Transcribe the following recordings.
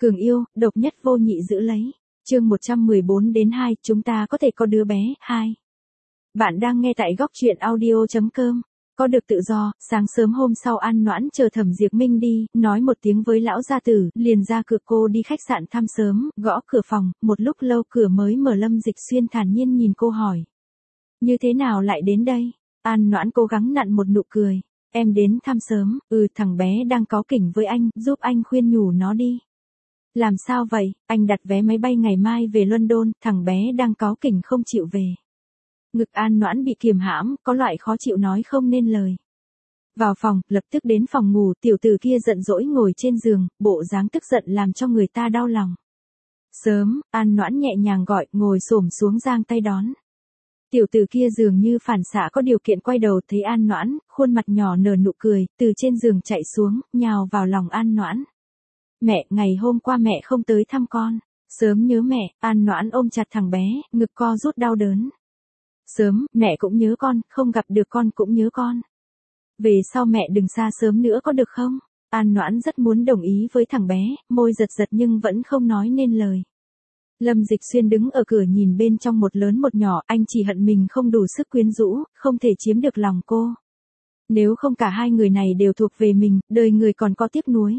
Cường yêu, độc nhất vô nhị giữ lấy. Chương 114 đến 2, chúng ta có thể có đứa bé. 2. Bạn đang nghe tại góc truyện audio.com. Có được tự do, sáng sớm hôm sau An Noãn chờ Thẩm Diệp Minh đi, nói một tiếng với lão gia tử, liền ra cửa cô đi khách sạn thăm sớm, gõ cửa phòng, một lúc lâu cửa mới mở. Lâm Dịch Xuyên thản nhiên nhìn cô hỏi. Như thế nào lại đến đây? An Noãn cố gắng nặn một nụ cười. Em đến thăm sớm, thằng bé đang cáu kỉnh với anh, giúp anh khuyên nhủ nó đi. Làm sao vậy, anh đặt vé máy bay ngày mai về London, thằng bé đang cáu kỉnh không chịu về. Ngực An Noãn bị kiềm hãm, có loại khó chịu nói không nên lời. Vào phòng, lập tức đến phòng ngủ, tiểu tử kia giận dỗi ngồi trên giường, bộ dáng tức giận làm cho người ta đau lòng. Sớm, An Noãn nhẹ nhàng gọi, ngồi xổm xuống giang tay đón. Tiểu tử kia dường như phản xạ có điều kiện quay đầu thấy An Noãn, khuôn mặt nhỏ nở nụ cười, từ trên giường chạy xuống, nhào vào lòng An Noãn. Mẹ, ngày hôm qua mẹ không tới thăm con. Sớm nhớ mẹ. An Noãn ôm chặt thằng bé, ngực co rút đau đớn. Sớm, mẹ cũng nhớ con, không gặp được con cũng nhớ con. Về sau mẹ đừng xa sớm nữa có được không? An Noãn rất muốn đồng ý với thằng bé, môi giật giật nhưng vẫn không nói nên lời. Lâm Dịch Xuyên đứng ở cửa nhìn bên trong một lớn một nhỏ, anh chỉ hận mình không đủ sức quyến rũ, không thể chiếm được lòng cô. Nếu không cả hai người này đều thuộc về mình, đời người còn có tiếc nuối.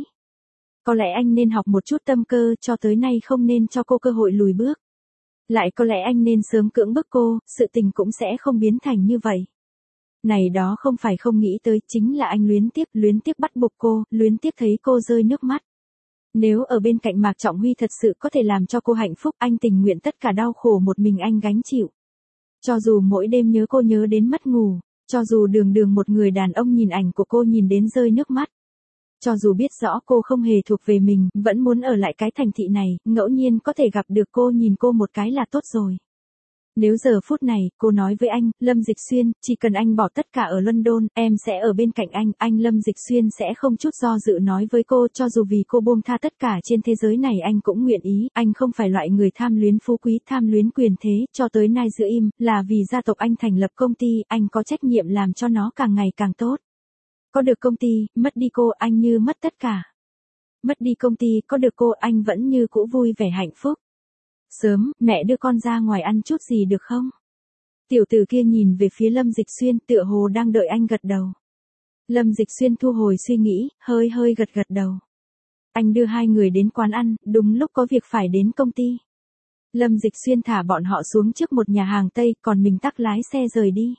Có lẽ anh nên học một chút tâm cơ, cho tới nay không nên cho cô cơ hội lùi bước. Lại có lẽ anh nên sớm cưỡng bức cô, sự tình cũng sẽ không biến thành như vậy. Này đó không phải không nghĩ tới, chính là anh luyến tiếc bắt buộc cô, luyến tiếc thấy cô rơi nước mắt. Nếu ở bên cạnh Mạc Trọng Huy thật sự có thể làm cho cô hạnh phúc, anh tình nguyện tất cả đau khổ một mình anh gánh chịu. Cho dù mỗi đêm nhớ cô nhớ đến mất ngủ, cho dù đường đường một người đàn ông nhìn ảnh của cô nhìn đến rơi nước mắt. Cho dù biết rõ cô không hề thuộc về mình, vẫn muốn ở lại cái thành thị này, ngẫu nhiên có thể gặp được cô nhìn cô một cái là tốt rồi. Nếu giờ phút này, cô nói với anh, Lâm Dịch Xuyên, chỉ cần anh bỏ tất cả ở London, em sẽ ở bên cạnh anh Lâm Dịch Xuyên sẽ không chút do dự nói với cô, cho dù vì cô buông tha tất cả trên thế giới này anh cũng nguyện ý, anh không phải loại người tham luyến phú quý, tham luyến quyền thế, cho tới nay giữ im, là vì gia tộc anh thành lập công ty, anh có trách nhiệm làm cho nó càng ngày càng tốt. Có được công ty, mất đi cô, anh như mất tất cả. Mất đi công ty, có được cô, anh vẫn như cũ vui vẻ hạnh phúc. Sớm, mẹ đưa con ra ngoài ăn chút gì được không? Tiểu tử kia nhìn về phía Lâm Dịch Xuyên, tựa hồ đang đợi anh gật đầu. Lâm Dịch Xuyên thu hồi suy nghĩ, hơi gật đầu. Anh đưa hai người đến quán ăn, đúng lúc có việc phải đến công ty. Lâm Dịch Xuyên thả bọn họ xuống trước một nhà hàng Tây, còn mình tắc lái xe rời đi.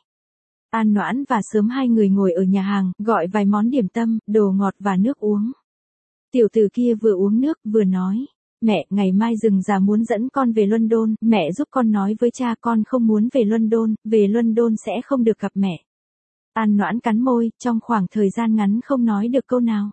An Noãn và Sớm hai người ngồi ở nhà hàng, gọi vài món điểm tâm, đồ ngọt và nước uống. Tiểu tử kia vừa uống nước, vừa nói. Mẹ, ngày mai Rừng già muốn dẫn con về London, mẹ giúp con nói với cha con không muốn về London sẽ không được gặp mẹ. An Noãn cắn môi, trong khoảng thời gian ngắn không nói được câu nào.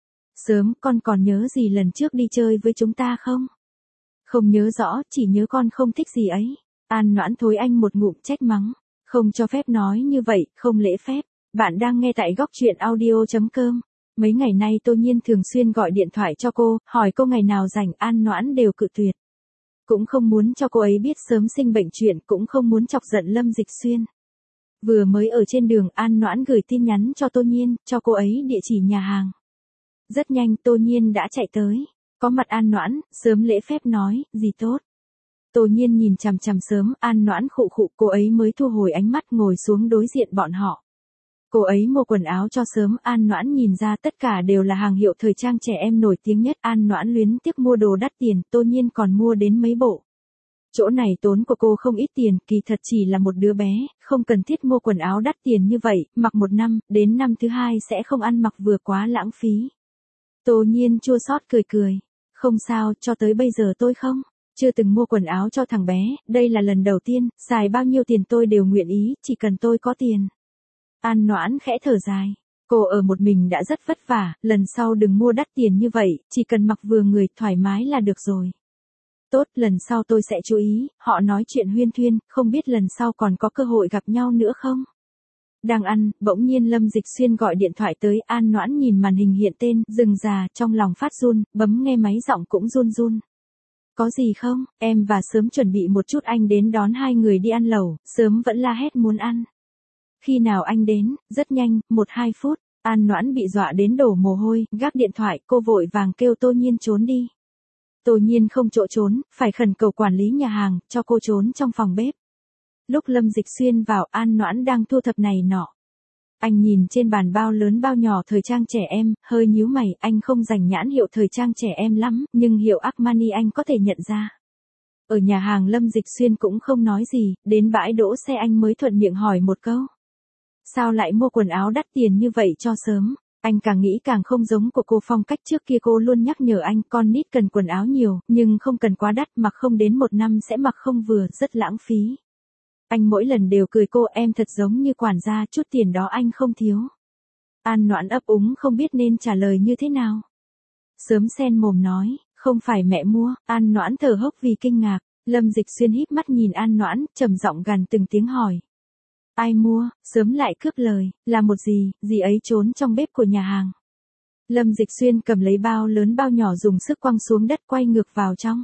Sớm, con còn nhớ gì lần trước đi chơi với chúng ta không? Không nhớ rõ, chỉ nhớ con không thích gì ấy. An Noãn thối anh một ngụm trách mắng. Không cho phép nói như vậy, không lễ phép. Bạn đang nghe tại góc truyện audio.com. Mấy ngày nay Tô Nhiên thường xuyên gọi điện thoại cho cô, hỏi cô ngày nào rảnh, An Noãn đều cự tuyệt. Cũng không muốn cho cô ấy biết Sớm sinh bệnh chuyện, cũng không muốn chọc giận Lâm Dịch Xuyên. Vừa mới ở trên đường, An Noãn gửi tin nhắn cho Tô Nhiên, cho cô ấy địa chỉ nhà hàng. Rất nhanh Tô Nhiên đã chạy tới. Có mặt An Noãn, Sớm lễ phép nói, gì tốt. Tô Nhiên nhìn chằm chằm Sớm, An Noãn khụ khụ, cô ấy mới thu hồi ánh mắt ngồi xuống đối diện bọn họ. Cô ấy mua quần áo cho Sớm, An Noãn nhìn ra tất cả đều là hàng hiệu thời trang trẻ em nổi tiếng nhất, An Noãn luyến tiếc mua đồ đắt tiền, Tô Nhiên còn mua đến mấy bộ. Chỗ này tốn của cô không ít tiền, kỳ thật chỉ là một đứa bé, không cần thiết mua quần áo đắt tiền như vậy, mặc một năm, đến năm thứ hai sẽ không ăn mặc vừa quá lãng phí. Tô Nhiên chua xót cười. Không sao, cho tới bây giờ tôi chưa từng mua quần áo cho thằng bé, đây là lần đầu tiên, xài bao nhiêu tiền tôi đều nguyện ý, chỉ cần tôi có tiền. An Noãn khẽ thở dài. Cô ở một mình đã rất vất vả, lần sau đừng mua đắt tiền như vậy, chỉ cần mặc vừa người, thoải mái là được rồi. Tốt, lần sau tôi sẽ chú ý, họ nói chuyện huyên thuyên, không biết lần sau còn có cơ hội gặp nhau nữa không? Đang ăn, bỗng nhiên Lâm Dịch Xuyên gọi điện thoại tới, An Noãn nhìn màn hình hiện tên, Rừng già, trong lòng phát run, bấm nghe máy giọng cũng run. Có gì không, em và Sớm chuẩn bị một chút anh đến đón hai người đi ăn lẩu, Sớm vẫn la hét muốn ăn. Khi nào anh đến, rất nhanh, 1-2 phút, An Noãn bị dọa đến đổ mồ hôi, gác điện thoại, cô vội vàng kêu Tô Nhiên trốn đi. Tô Nhiên không chỗ trốn, phải khẩn cầu quản lý nhà hàng, cho cô trốn trong phòng bếp. Lúc Lâm Dịch Xuyên vào, An Noãn đang thu thập này nọ. Anh nhìn trên bàn bao lớn bao nhỏ thời trang trẻ em, hơi nhíu mày, anh không rành nhãn hiệu thời trang trẻ em lắm, nhưng hiệu Armani anh có thể nhận ra. Ở nhà hàng Lâm Dịch Xuyên cũng không nói gì, đến bãi đỗ xe anh mới thuận miệng hỏi một câu. Sao lại mua quần áo đắt tiền như vậy cho sớm? Anh càng nghĩ càng không giống của cô, phong cách trước kia cô luôn nhắc nhở anh, con nít cần quần áo nhiều, nhưng không cần quá đắt, mặc không đến 1 năm sẽ mặc không vừa, rất lãng phí. Anh mỗi lần đều cười cô, em thật giống như quản gia, chút tiền đó anh không thiếu. An Noãn ấp úng không biết nên trả lời như thế nào. Sớm sen mồm nói, không phải mẹ mua. An Noãn thở hốc vì kinh ngạc. Lâm Dịch Xuyên híp mắt nhìn An Noãn, trầm giọng gằn từng tiếng hỏi. Ai mua? Sớm lại cướp lời, là một gì ấy trốn trong bếp của nhà hàng. Lâm Dịch Xuyên cầm lấy bao lớn bao nhỏ dùng sức quăng xuống đất, quay ngược vào trong.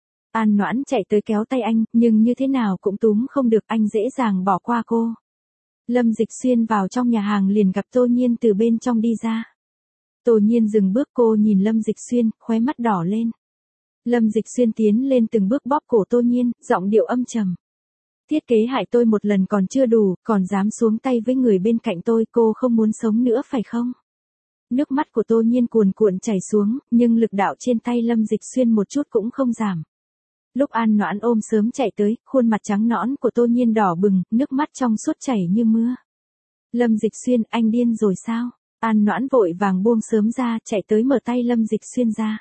An Noãn chạy tới kéo tay anh, nhưng như thế nào cũng túm không được, anh dễ dàng bỏ qua cô. Lâm Dịch Xuyên vào trong nhà hàng liền gặp Tô Nhiên từ bên trong đi ra. Tô Nhiên dừng bước, cô nhìn Lâm Dịch Xuyên, khóe mắt đỏ lên. Lâm Dịch Xuyên tiến lên từng bước bóp cổ Tô Nhiên, giọng điệu âm trầm. Thiết kế hại tôi một lần còn chưa đủ, còn dám xuống tay với người bên cạnh tôi, cô không muốn sống nữa phải không? Nước mắt của Tô Nhiên cuồn cuộn chảy xuống, nhưng lực đạo trên tay Lâm Dịch Xuyên một chút cũng không giảm. Lúc An Noãn ôm sớm chạy tới, khuôn mặt trắng nõn của Tô Nhiên đỏ bừng, nước mắt trong suốt chảy như mưa. Lâm Dịch Xuyên, anh điên rồi sao? An Noãn vội vàng buông sớm ra, chạy tới mở tay Lâm Dịch Xuyên ra.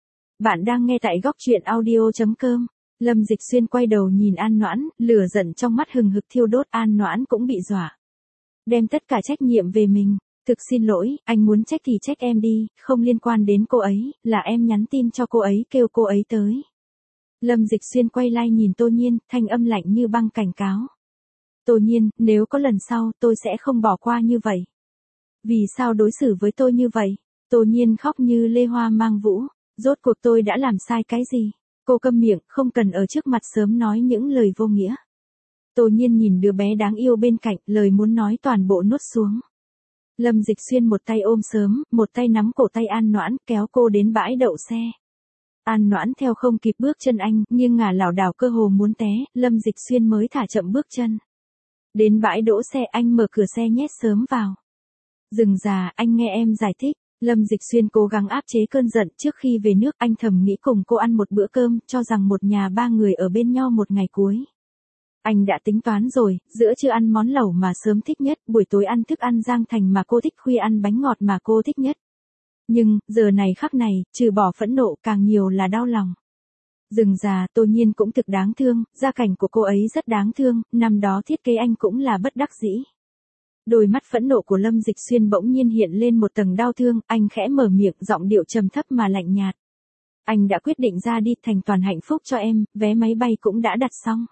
Bạn đang nghe tại góc truyện audio.com. Lâm Dịch Xuyên quay đầu nhìn An Noãn, lửa giận trong mắt hừng hực thiêu đốt. An Noãn cũng bị dọa. Đem tất cả trách nhiệm về mình. Thực xin lỗi, anh muốn trách thì trách em đi, không liên quan đến cô ấy, là em nhắn tin cho cô ấy kêu cô ấy tới. Lâm Dịch Xuyên quay lại nhìn Tô Nhiên, thanh âm lạnh như băng cảnh cáo. Tô Nhiên, nếu có lần sau, tôi sẽ không bỏ qua như vậy. Vì sao đối xử với tôi như vậy? Tô Nhiên khóc như lê hoa mang vũ. Rốt cuộc tôi đã làm sai cái gì? Cô câm miệng, không cần ở trước mặt sớm nói những lời vô nghĩa. Tô Nhiên nhìn đứa bé đáng yêu bên cạnh, lời muốn nói toàn bộ nuốt xuống. Lâm Dịch Xuyên một tay ôm sớm, một tay nắm cổ tay An Noãn, kéo cô đến bãi đậu xe. An Noãn theo không kịp bước chân anh, nghiêng ngả lảo đảo cơ hồ muốn té, Lâm Dịch Xuyên mới thả chậm bước chân. Đến bãi đỗ xe anh mở cửa xe nhét sớm vào. Dừng già, anh nghe em giải thích. Lâm Dịch Xuyên cố gắng áp chế cơn giận, trước khi về nước anh thầm nghĩ cùng cô ăn một bữa cơm, cho rằng một nhà 3 người ở bên nhau một ngày cuối. Anh đã tính toán rồi, giữa trưa ăn món lẩu mà sớm thích nhất, buổi tối ăn thức ăn rang thành mà cô thích, khuya ăn bánh ngọt mà cô thích nhất. Nhưng, giờ này khắc này, trừ bỏ phẫn nộ càng nhiều là đau lòng. Dừng già, Tô Nhiên cũng thực đáng thương, gia cảnh của cô ấy rất đáng thương, năm đó thiết kế anh cũng là bất đắc dĩ. Đôi mắt phẫn nộ của Lâm Dịch Xuyên bỗng nhiên hiện lên một tầng đau thương, anh khẽ mở miệng, giọng điệu trầm thấp mà lạnh nhạt. Anh đã quyết định ra đi, thành toàn hạnh phúc cho em, vé máy bay cũng đã đặt xong.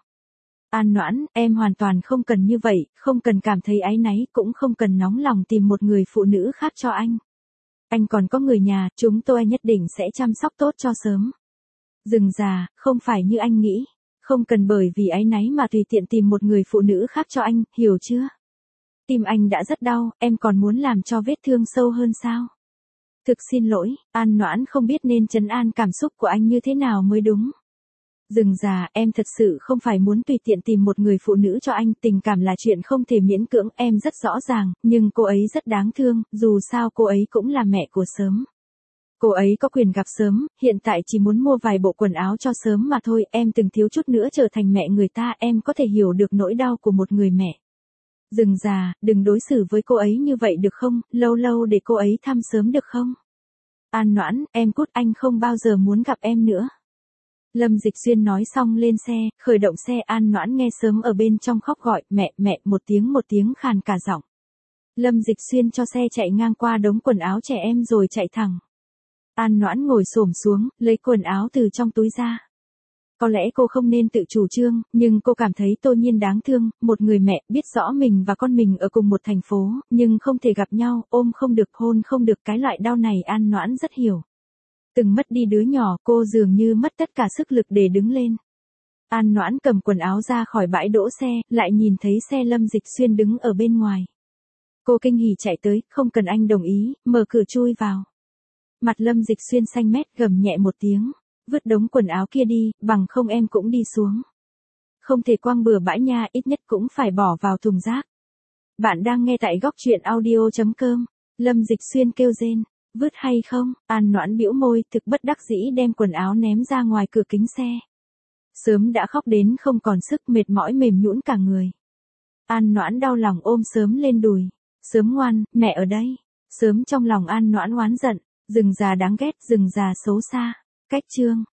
An Noãn, em hoàn toàn không cần như vậy, không cần cảm thấy áy náy, cũng không cần nóng lòng tìm một người phụ nữ khác cho anh. Anh còn có người nhà, chúng tôi nhất định sẽ chăm sóc tốt cho sớm. Dừng già, không phải như anh nghĩ, không cần bởi vì áy náy mà tùy tiện tìm một người phụ nữ khác cho anh, hiểu chưa? Tim anh đã rất đau, em còn muốn làm cho vết thương sâu hơn sao? Thực xin lỗi, An Noãn không biết nên trấn an cảm xúc của anh như thế nào mới đúng. Dừng già, em thật sự không phải muốn tùy tiện tìm một người phụ nữ cho anh, tình cảm là chuyện không thể miễn cưỡng, em rất rõ ràng, nhưng cô ấy rất đáng thương, dù sao cô ấy cũng là mẹ của sớm. Cô ấy có quyền gặp sớm, hiện tại chỉ muốn mua vài bộ quần áo cho sớm mà thôi, em từng thiếu chút nữa trở thành mẹ người ta, em có thể hiểu được nỗi đau của một người mẹ. Dừng già, đừng đối xử với cô ấy như vậy được không, lâu lâu để cô ấy thăm sớm được không? An Noãn, em cút, anh không bao giờ muốn gặp em nữa. Lâm Dịch Xuyên nói xong lên xe, khởi động xe. An Noãn nghe sớm ở bên trong khóc gọi, mẹ, mẹ, một tiếng khàn cả giọng. Lâm Dịch Xuyên cho xe chạy ngang qua đống quần áo trẻ em rồi chạy thẳng. An Noãn ngồi xổm xuống, lấy quần áo từ trong túi ra. Có lẽ cô không nên tự chủ trương, nhưng cô cảm thấy Tô Nhiên đáng thương, một người mẹ biết rõ mình và con mình ở cùng một thành phố, nhưng không thể gặp nhau, ôm không được, hôn không được, cái loại đau này An Noãn rất hiểu. Từng mất đi đứa nhỏ, cô dường như mất tất cả sức lực để đứng lên. An Noãn cầm quần áo ra khỏi bãi đỗ xe, lại nhìn thấy xe Lâm Dịch Xuyên đứng ở bên ngoài. Cô kinh hỉ chạy tới, không cần anh đồng ý, mở cửa chui vào. Mặt Lâm Dịch Xuyên xanh mét, gầm nhẹ một tiếng. Vứt đống quần áo kia đi, bằng không em cũng đi xuống. Không thể quăng bừa bãi nha, ít nhất cũng phải bỏ vào thùng rác. Bạn đang nghe tại góc chuyện audio.com. Lâm Dịch Xuyên kêu rên. Vứt hay không? An Noãn bĩu môi, thực bất đắc dĩ đem quần áo ném ra ngoài cửa kính xe. Sớm đã khóc đến không còn sức, mệt mỏi mềm nhũn cả người. An Noãn đau lòng ôm Sớm lên đùi. Sớm ngoan, mẹ ở đây. Sớm trong lòng An Noãn oán giận. Rừng già đáng ghét, rừng già xấu xa. Cách chương.